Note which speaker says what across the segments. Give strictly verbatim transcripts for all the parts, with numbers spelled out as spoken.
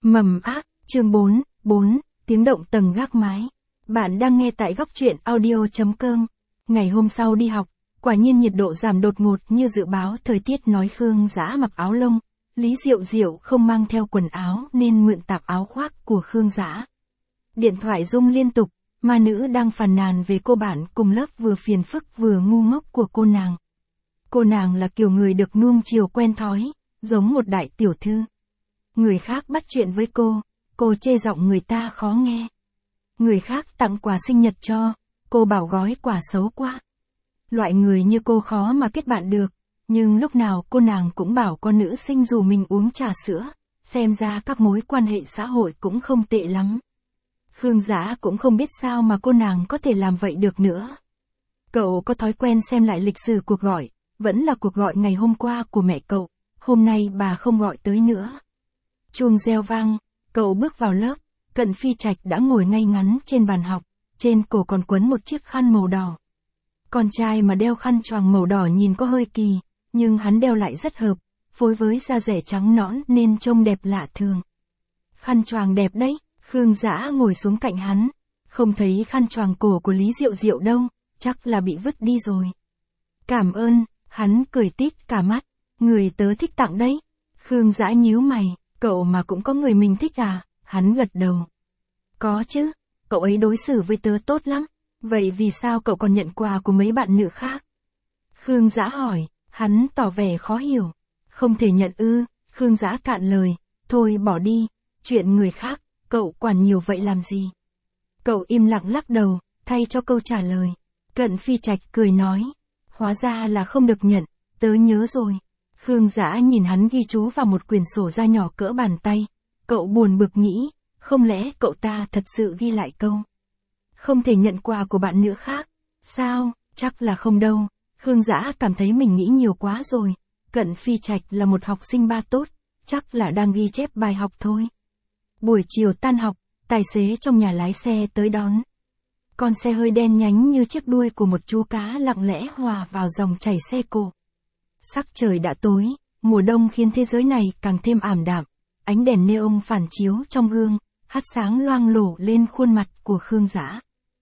Speaker 1: Mầm ác, chương bốn, bốn, tiếng động tầng gác mái. Bạn đang nghe tại góc truyện audio.com. Ngày hôm sau đi học, quả nhiên nhiệt độ giảm đột ngột như dự báo thời tiết nói. Khương Dã mặc áo lông, Lý Diệu Diệu không mang theo quần áo nên mượn tạp áo khoác của Khương Dã. Điện thoại rung liên tục, ma nữ đang phàn nàn về cô bạn cùng lớp vừa phiền phức vừa ngu ngốc của cô nàng. Cô nàng là kiểu người được nuông chiều quen thói, giống một đại tiểu thư. Người khác bắt chuyện với cô, cô chê giọng người ta khó nghe. Người khác tặng quà sinh nhật cho, cô bảo gói quà xấu quá. Loại người như cô khó mà kết bạn được, nhưng lúc nào cô nàng cũng bảo con nữ sinh rủ mình uống trà sữa, xem ra các mối quan hệ xã hội cũng không tệ lắm. Khương Dã cũng không biết sao mà cô nàng có thể làm vậy được nữa. Cậu có thói quen xem lại lịch sử cuộc gọi, vẫn là cuộc gọi ngày hôm qua của mẹ cậu, hôm nay bà không gọi tới nữa. Chuông reo vang, cậu bước vào lớp, Cận Phi Trạch đã ngồi ngay ngắn trên bàn học, trên cổ còn quấn một chiếc khăn màu đỏ. Con trai mà đeo khăn choàng màu đỏ nhìn có hơi kỳ, nhưng hắn đeo lại rất hợp, phối với da dẻ trắng nõn nên trông đẹp lạ thường. Khăn choàng đẹp đấy, Khương Dã ngồi xuống cạnh hắn, không thấy khăn choàng cổ của Lý Diệu Diệu đâu, chắc là bị vứt đi rồi. Cảm ơn, hắn cười tít cả mắt, người tớ thích tặng đấy. Khương Dã nhíu mày. Cậu mà cũng có người mình thích à? Hắn gật đầu. Có chứ, cậu ấy đối xử với tớ tốt lắm. Vậy vì sao cậu còn nhận quà của mấy bạn nữ khác? Khương Dã hỏi, hắn tỏ vẻ khó hiểu. Không thể nhận ư? Khương Dã cạn lời, thôi bỏ đi, chuyện người khác, cậu quản nhiều vậy làm gì? Cậu im lặng lắc đầu, thay cho câu trả lời. Cận Phi Trạch cười nói, hóa ra là không được nhận, tớ nhớ rồi. Khương Dã nhìn hắn ghi chú vào một quyển sổ da nhỏ cỡ bàn tay. Cậu buồn bực nghĩ, không lẽ cậu ta thật sự ghi lại câu không thể nhận quà của bạn nữ khác? Sao, chắc là không đâu. Khương Dã cảm thấy mình nghĩ nhiều quá rồi. Cận Phi Trạch là một học sinh ba tốt, chắc là đang ghi chép bài học thôi. Buổi chiều tan học, tài xế trong nhà lái xe tới đón. Con xe hơi đen nhánh như chiếc đuôi của một chú cá lặng lẽ hòa vào dòng chảy xe cộ. Sắc trời đã tối, mùa đông khiến thế giới này càng thêm ảm đạm, ánh đèn neon phản chiếu trong gương, hắt sáng loang lổ lên khuôn mặt của Khương Dã.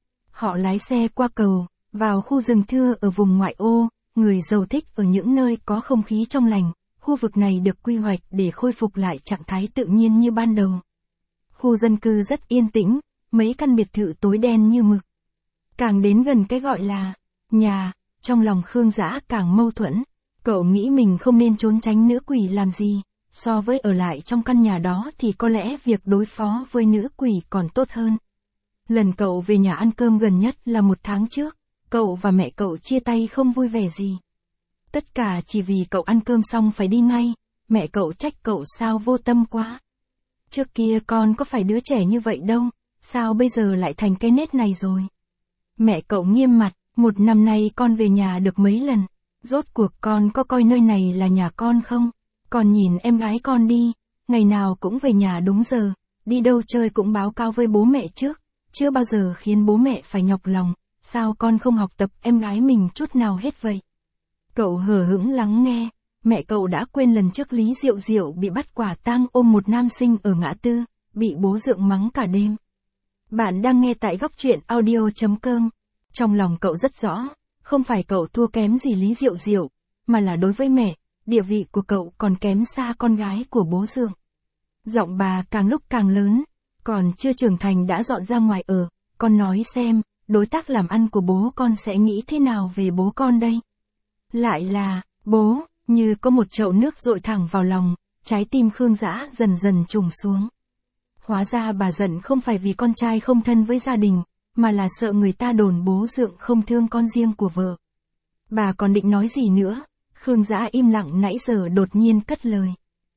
Speaker 1: Họ lái xe qua cầu, vào khu rừng thưa ở vùng ngoại ô, người giàu thích ở những nơi có không khí trong lành, khu vực này được quy hoạch để khôi phục lại trạng thái tự nhiên như ban đầu. Khu dân cư rất yên tĩnh, mấy căn biệt thự tối đen như mực. Càng đến gần cái gọi là nhà, trong lòng Khương Dã càng mâu thuẫn. Cậu nghĩ mình không nên trốn tránh nữ quỷ làm gì, so với ở lại trong căn nhà đó thì có lẽ việc đối phó với nữ quỷ còn tốt hơn. Lần cậu về nhà ăn cơm gần nhất là một tháng trước, cậu và mẹ cậu chia tay không vui vẻ gì. Tất cả chỉ vì cậu ăn cơm xong phải đi ngay, mẹ cậu trách cậu sao vô tâm quá. Trước kia con có phải đứa trẻ như vậy đâu, sao bây giờ lại thành cái nết này rồi. Mẹ cậu nghiêm mặt, một năm nay con về nhà được mấy lần. Rốt cuộc con có coi nơi này là nhà con không? Con nhìn em gái con đi, ngày nào cũng về nhà đúng giờ, đi đâu chơi cũng báo cáo với bố mẹ trước, chưa bao giờ khiến bố mẹ phải nhọc lòng, sao con không học tập em gái mình chút nào hết vậy? Cậu hờ hững lắng nghe, mẹ cậu đã quên lần trước Lý Diệu Diệu bị bắt quả tang ôm một nam sinh ở ngã tư, bị bố dượng mắng cả đêm. Bạn đang nghe tại góc truyện audio.com, trong lòng cậu rất rõ. Không phải cậu thua kém gì Lý Diệu Diệu, mà là đối với mẹ, địa vị của cậu còn kém xa con gái của bố dượng. Giọng bà càng lúc càng lớn, còn chưa trưởng thành đã dọn ra ngoài ở, con nói xem, đối tác làm ăn của bố con sẽ nghĩ thế nào về bố con đây? Lại là, bố, như có một chậu nước dội thẳng vào lòng, trái tim Khương Dã dần dần trùng xuống. Hóa ra bà giận không phải vì con trai không thân với gia đình, mà là sợ người ta đồn bố dượng không thương con riêng của vợ. Bà còn định nói gì nữa, Khương Dã im lặng nãy giờ đột nhiên cất lời.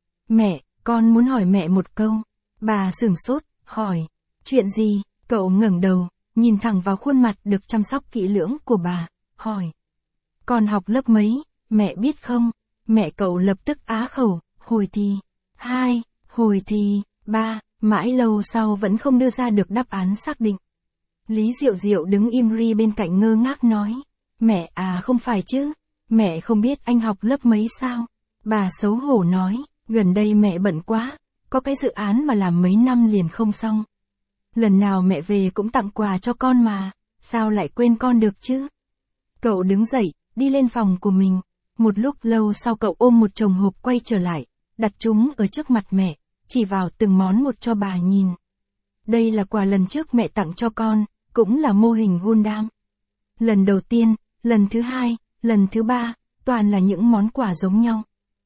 Speaker 1: Mẹ, con muốn hỏi mẹ một câu. Bà sửng sốt, hỏi, chuyện gì? Cậu ngẩng đầu, nhìn thẳng vào khuôn mặt được chăm sóc kỹ lưỡng của bà, hỏi. Con học lớp mấy, mẹ biết không? Mẹ cậu lập tức á khẩu, hồi thì, hai, hồi thì, ba, mãi lâu sau vẫn không đưa ra được đáp án xác định. Lý Diệu Diệu đứng im ri bên cạnh ngơ ngác nói, mẹ à không phải chứ, mẹ không biết anh học lớp mấy sao? Bà xấu hổ nói, gần đây mẹ bận quá, có cái dự án mà làm mấy năm liền không xong. Lần nào mẹ về cũng tặng quà cho con mà, sao lại quên con được chứ? Cậu đứng dậy, đi lên phòng của mình. Một lúc lâu sau cậu ôm một chồng hộp quay trở lại, đặt chúng ở trước mặt mẹ, chỉ vào từng món một cho bà nhìn. Đây là quà lần trước mẹ tặng cho con, cũng là mô hình Gundam. Lần đầu tiên, lần thứ hai, lần thứ ba, toàn là những món quà giống nhau.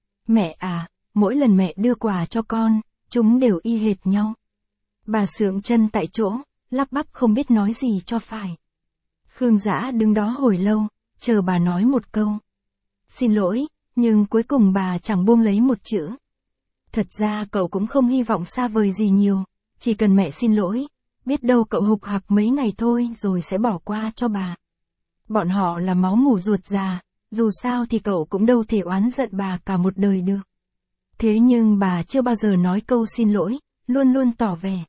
Speaker 1: Mẹ à, mỗi lần mẹ đưa quà cho con, chúng đều y hệt nhau. Bà sượng chân tại chỗ, lắp bắp không biết nói gì cho phải. Khương Dã đứng đó hồi lâu, chờ bà nói một câu. Xin lỗi, nhưng cuối cùng bà chẳng buông lấy một chữ. Thật ra cậu cũng không hy vọng xa vời gì nhiều, chỉ cần mẹ xin lỗi, biết đâu cậu hục hặc mấy ngày thôi rồi sẽ bỏ qua cho bà. Bọn họ là máu mủ ruột già, dù sao thì cậu cũng đâu thể oán giận bà cả một đời được. Thế nhưng bà chưa bao giờ nói câu xin lỗi, luôn luôn tỏ vẻ.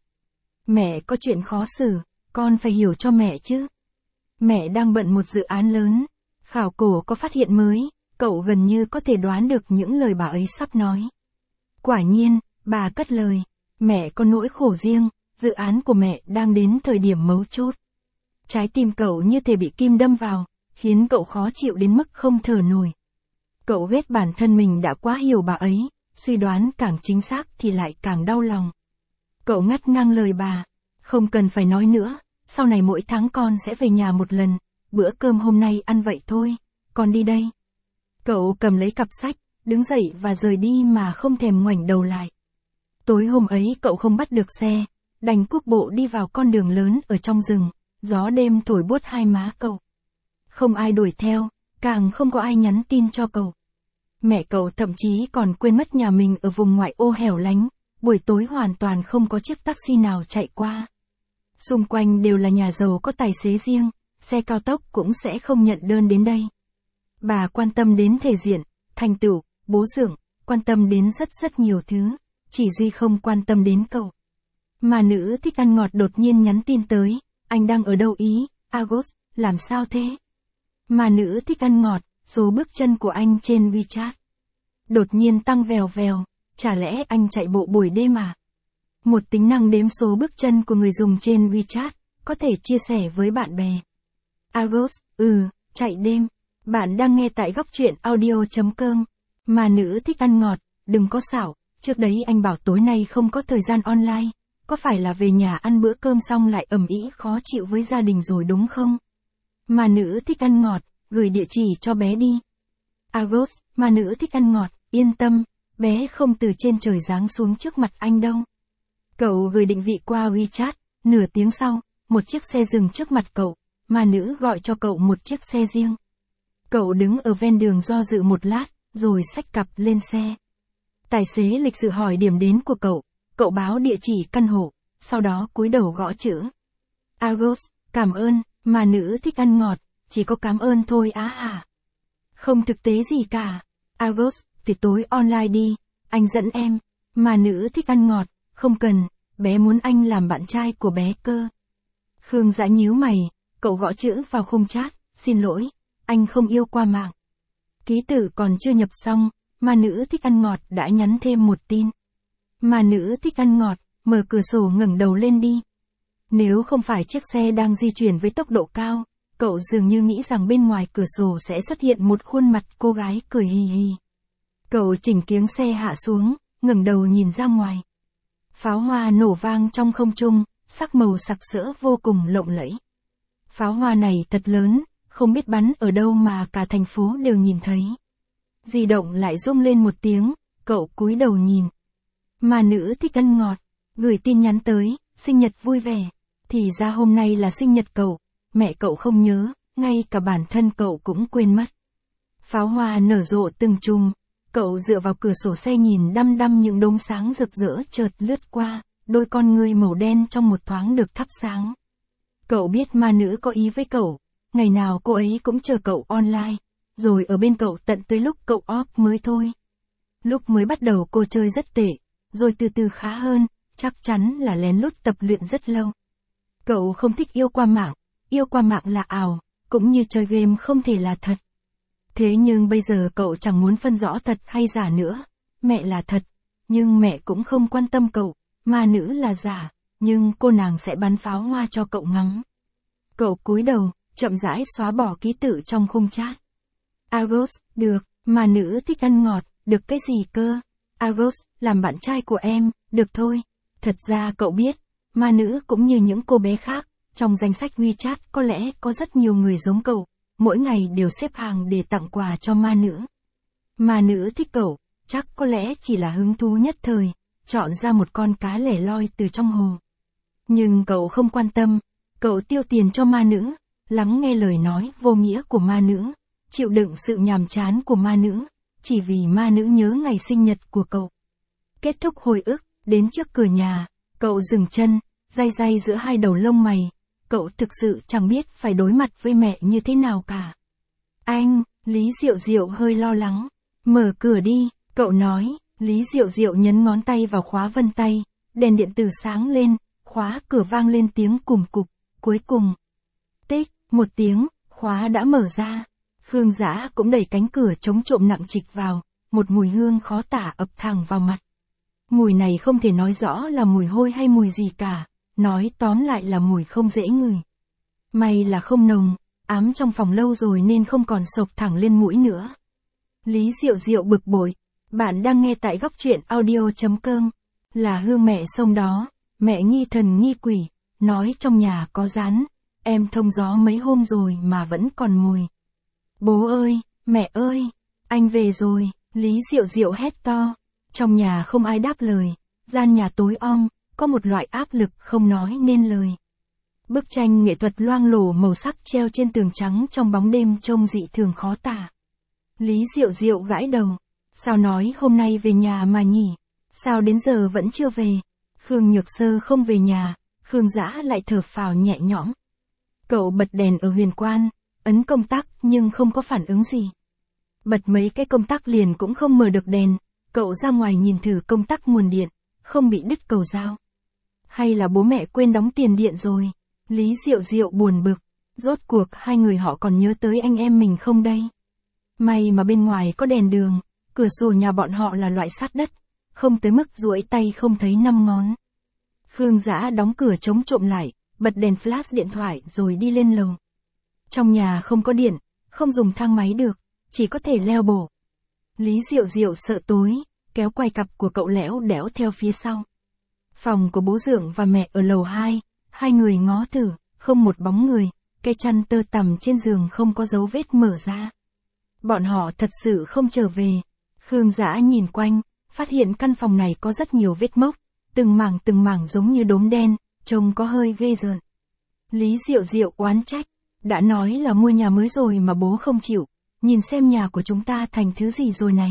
Speaker 1: Mẹ có chuyện khó xử, con phải hiểu cho mẹ chứ. Mẹ đang bận một dự án lớn, khảo cổ có phát hiện mới, cậu gần như có thể đoán được những lời bà ấy sắp nói. Quả nhiên, bà cất lời, mẹ có nỗi khổ riêng, dự án của mẹ đang đến thời điểm mấu chốt. Trái tim cậu như thể bị kim đâm vào, khiến cậu khó chịu đến mức không thở nổi. Cậu ghét bản thân mình đã quá hiểu bà ấy, suy đoán càng chính xác thì lại càng đau lòng. Cậu ngắt ngang lời bà, không cần phải nói nữa, sau này mỗi tháng con sẽ về nhà một lần, bữa cơm hôm nay ăn vậy thôi, con đi đây. Cậu cầm lấy cặp sách, đứng dậy và rời đi mà không thèm ngoảnh đầu lại. Tối hôm ấy cậu không bắt được xe, đành cuốc bộ đi vào con đường lớn ở trong rừng, gió đêm thổi buốt hai má cậu. Không ai đuổi theo, càng không có ai nhắn tin cho cậu. Mẹ cậu thậm chí còn quên mất nhà mình ở vùng ngoại ô hẻo lánh, buổi tối hoàn toàn không có chiếc taxi nào chạy qua. Xung quanh đều là nhà giàu có tài xế riêng, xe cao tốc cũng sẽ không nhận đơn đến đây. Bà quan tâm đến thể diện, thành tựu, bố dưỡng, quan tâm đến rất rất nhiều thứ, chỉ duy không quan tâm đến cậu. Mà nữ thích ăn ngọt đột nhiên nhắn tin tới, anh đang ở đâu ý, Agos, làm sao thế? Mà nữ thích ăn ngọt, số bước chân của anh trên WeChat đột nhiên tăng vèo vèo, chả lẽ anh chạy bộ buổi đêm à? Một tính năng đếm số bước chân của người dùng trên WeChat, có thể chia sẻ với bạn bè. Agos, ừ, chạy đêm. Bạn đang nghe tại góc truyện audio chấm com. Mà nữ thích ăn ngọt, đừng có xảo, trước đấy anh bảo tối nay không có thời gian online, có phải là về nhà ăn bữa cơm xong lại ầm ĩ khó chịu với gia đình rồi đúng không? Mà nữ thích ăn ngọt, gửi địa chỉ cho bé đi. Agos, mà nữ thích ăn ngọt, yên tâm, bé không từ trên trời giáng xuống trước mặt anh đâu. Cậu gửi định vị qua WeChat, nửa tiếng sau, một chiếc xe dừng trước mặt cậu, mà nữ gọi cho cậu một chiếc xe riêng. Cậu đứng ở ven đường do dự một lát, rồi xách cặp lên xe. Tài xế lịch sự hỏi điểm đến của cậu, cậu báo địa chỉ căn hộ, sau đó cúi đầu gõ chữ. Agos, cảm ơn, mà nữ thích ăn ngọt, chỉ có cảm ơn thôi á à. Không thực tế gì cả. Agos, thì tối online đi, anh dẫn em. Mà nữ thích ăn ngọt, không cần, bé muốn anh làm bạn trai của bé cơ. Khương Dã nhíu mày, cậu gõ chữ vào khung chat, xin lỗi, anh không yêu qua mạng. Ký tự còn chưa nhập xong, mà nữ thích ăn ngọt đã nhắn thêm một tin. Mà nữ thích ăn ngọt, mở cửa sổ ngẩng đầu lên đi. Nếu không phải chiếc xe đang di chuyển với tốc độ cao, cậu dường như nghĩ rằng bên ngoài cửa sổ sẽ xuất hiện một khuôn mặt cô gái cười hì hì. Cậu chỉnh kiếng xe hạ xuống, ngẩng đầu nhìn ra ngoài. Pháo hoa nổ vang trong không trung, sắc màu sặc sỡ vô cùng lộng lẫy. Pháo hoa này thật lớn, không biết bắn ở đâu mà cả thành phố đều nhìn thấy. Di động lại rung lên một tiếng, cậu cúi đầu nhìn. Mà nữ thích ăn ngọt, gửi tin nhắn tới, sinh nhật vui vẻ. Thì ra hôm nay là sinh nhật cậu, mẹ cậu không nhớ, ngay cả bản thân cậu cũng quên mất. Pháo hoa nở rộ từng chùm, cậu dựa vào cửa sổ xe nhìn đăm đăm những đốm sáng rực rỡ chợt lướt qua, đôi con ngươi màu đen trong một thoáng được thắp sáng. Cậu biết ma nữ có ý với cậu, ngày nào cô ấy cũng chờ cậu online, rồi ở bên cậu tận tới lúc cậu off mới thôi. Lúc mới bắt đầu cô chơi rất tệ, rồi từ từ khá hơn, chắc chắn là lén lút tập luyện rất lâu. Cậu không thích yêu qua mạng, yêu qua mạng là ảo, cũng như chơi game không thể là thật. Thế nhưng bây giờ cậu chẳng muốn phân rõ thật hay giả nữa, mẹ là thật, nhưng mẹ cũng không quan tâm cậu, ma nữ là giả, nhưng cô nàng sẽ bắn pháo hoa cho cậu ngắm. Cậu cúi đầu, chậm rãi xóa bỏ ký tự trong khung chat. Agos, được, ma nữ thích ăn ngọt, được cái gì cơ? Agos, làm bạn trai của em, được thôi. Thật ra cậu biết, ma nữ cũng như những cô bé khác, trong danh sách WeChat có lẽ có rất nhiều người giống cậu, mỗi ngày đều xếp hàng để tặng quà cho ma nữ. Ma nữ thích cậu, chắc có lẽ chỉ là hứng thú nhất thời, chọn ra một con cá lẻ loi từ trong hồ. Nhưng cậu không quan tâm, cậu tiêu tiền cho ma nữ, lắng nghe lời nói vô nghĩa của ma nữ, chịu đựng sự nhàm chán của ma nữ, chỉ vì ma nữ nhớ ngày sinh nhật của cậu. Kết thúc hồi ức, đến trước cửa nhà, cậu dừng chân, day day giữa hai đầu lông mày, cậu thực sự chẳng biết phải đối mặt với mẹ như thế nào cả. Anh, Lý Diệu Diệu hơi lo lắng. Mở cửa đi, cậu nói. Lý Diệu Diệu nhấn ngón tay vào khóa vân tay, đèn điện tử sáng lên, khóa cửa vang lên tiếng cùm cụp, cuối cùng. Tích, một tiếng, khóa đã mở ra. Khương Dã cũng đẩy cánh cửa chống trộm nặng trịch vào, một mùi hương khó tả ập thẳng vào mặt. Mùi này không thể nói rõ là mùi hôi hay mùi gì cả, nói tóm lại là mùi không dễ ngửi. May là không nồng, ám trong phòng lâu rồi nên không còn sộc thẳng lên mũi nữa. Lý Diệu Diệu bực bội, bạn đang nghe tại góc truyện audio chấm com, là hương mẹ sông đó, mẹ nghi thần nghi quỷ, nói trong nhà có rắn, em thông gió mấy hôm rồi mà vẫn còn mùi. Bố ơi, mẹ ơi, anh về rồi, Lý Diệu Diệu hét to, trong nhà không ai đáp lời, gian nhà tối om, có một loại áp lực không nói nên lời. Bức tranh nghệ thuật loang lổ màu sắc treo trên tường trắng trong bóng đêm trông dị thường khó tả. Lý Diệu Diệu gãi đầu, sao nói hôm nay về nhà mà nhỉ, sao đến giờ vẫn chưa về. Khương Nhược Sơ không về nhà, Khương Dã lại thở phào nhẹ nhõm. Cậu bật đèn ở huyền quan, ấn công tắc nhưng không có phản ứng gì. Bật mấy cái công tắc liền cũng không mở được đèn, cậu ra ngoài nhìn thử công tắc nguồn điện, không bị đứt cầu dao. Hay là bố mẹ quên đóng tiền điện rồi? Lý Diệu Diệu buồn bực, rốt cuộc hai người họ còn nhớ tới anh em mình không đây? May mà bên ngoài có đèn đường, cửa sổ nhà bọn họ là loại sát đất, không tới mức duỗi tay không thấy năm ngón. Khương Dã đóng cửa chống trộm lại, bật đèn flash điện thoại rồi đi lên lầu. Trong nhà không có điện, không dùng thang máy được, chỉ có thể leo bổ. Lý Diệu Diệu sợ tối, kéo quai cặp của cậu lẽo đẽo theo phía sau. Phòng của bố Dượng và mẹ ở lầu hai, hai người ngó thử, không một bóng người, cái chăn tơ tằm trên giường không có dấu vết mở ra. Bọn họ thật sự không trở về. Khương Dã nhìn quanh, phát hiện căn phòng này có rất nhiều vết mốc, từng mảng từng mảng giống như đốm đen, trông có hơi ghê rợn. Lý Diệu Diệu oán trách, đã nói là mua nhà mới rồi mà bố không chịu, nhìn xem nhà của chúng ta thành thứ gì rồi này.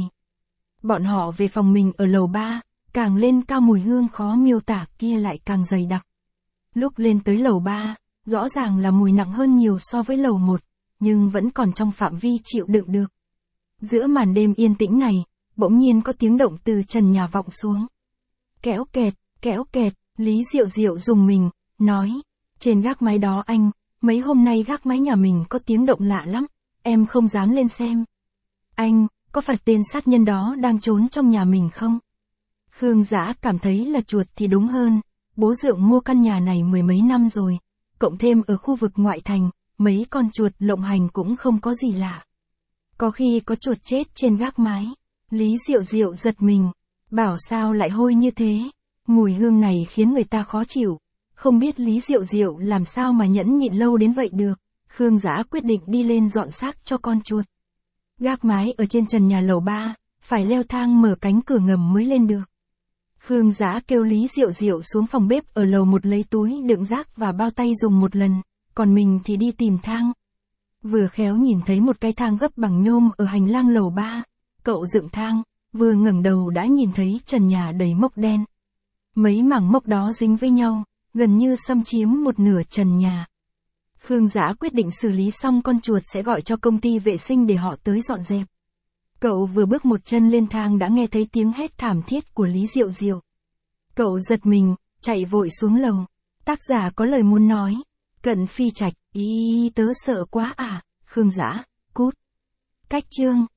Speaker 1: Bọn họ về phòng mình ở lầu ba, càng lên cao mùi hương khó miêu tả kia lại càng dày đặc. Lúc lên tới lầu ba, rõ ràng là mùi nặng hơn nhiều so với lầu một, nhưng vẫn còn trong phạm vi chịu đựng được. Giữa màn đêm yên tĩnh này, bỗng nhiên có tiếng động từ trần nhà vọng xuống. Kéo kẹt, kéo kẹt, Lý Diệu Diệu dùng mình, nói, trên gác mái đó anh, mấy hôm nay gác mái nhà mình có tiếng động lạ lắm, em không dám lên xem. Anh, có phải tên sát nhân đó đang trốn trong nhà mình không? Khương Dã cảm thấy là chuột thì đúng hơn, bố Dượng mua căn nhà này mười mấy năm rồi, cộng thêm ở khu vực ngoại thành, mấy con chuột lộng hành cũng không có gì lạ. Có khi có chuột chết trên gác mái. Lý Diệu Diệu giật mình, bảo sao lại hôi như thế, mùi hương này khiến người ta khó chịu, không biết Lý Diệu Diệu làm sao mà nhẫn nhịn lâu đến vậy được. Khương Dã quyết định đi lên dọn xác cho con chuột. Gác mái ở trên trần nhà lầu ba, phải leo thang mở cánh cửa ngầm mới lên được. Khương Dã kêu Lý Diệu Diệu xuống phòng bếp ở lầu một lấy túi đựng rác và bao tay dùng một lần, còn mình thì đi tìm thang. Vừa khéo nhìn thấy một cái thang gấp bằng nhôm ở hành lang lầu ba, cậu dựng thang, vừa ngẩng đầu đã nhìn thấy trần nhà đầy mốc đen. Mấy mảng mốc đó dính với nhau, gần như xâm chiếm một nửa trần nhà. Khương Dã quyết định xử lý xong con chuột sẽ gọi cho công ty vệ sinh để họ tới dọn dẹp. Cậu vừa bước một chân lên thang đã nghe thấy tiếng hét thảm thiết của Lý Diệu Diệu. Cậu giật mình, chạy vội xuống lầu. Tác giả có lời muốn nói. Cận Phi Trạch, ý tớ sợ quá à, Khương Dã, cút. Cách chương.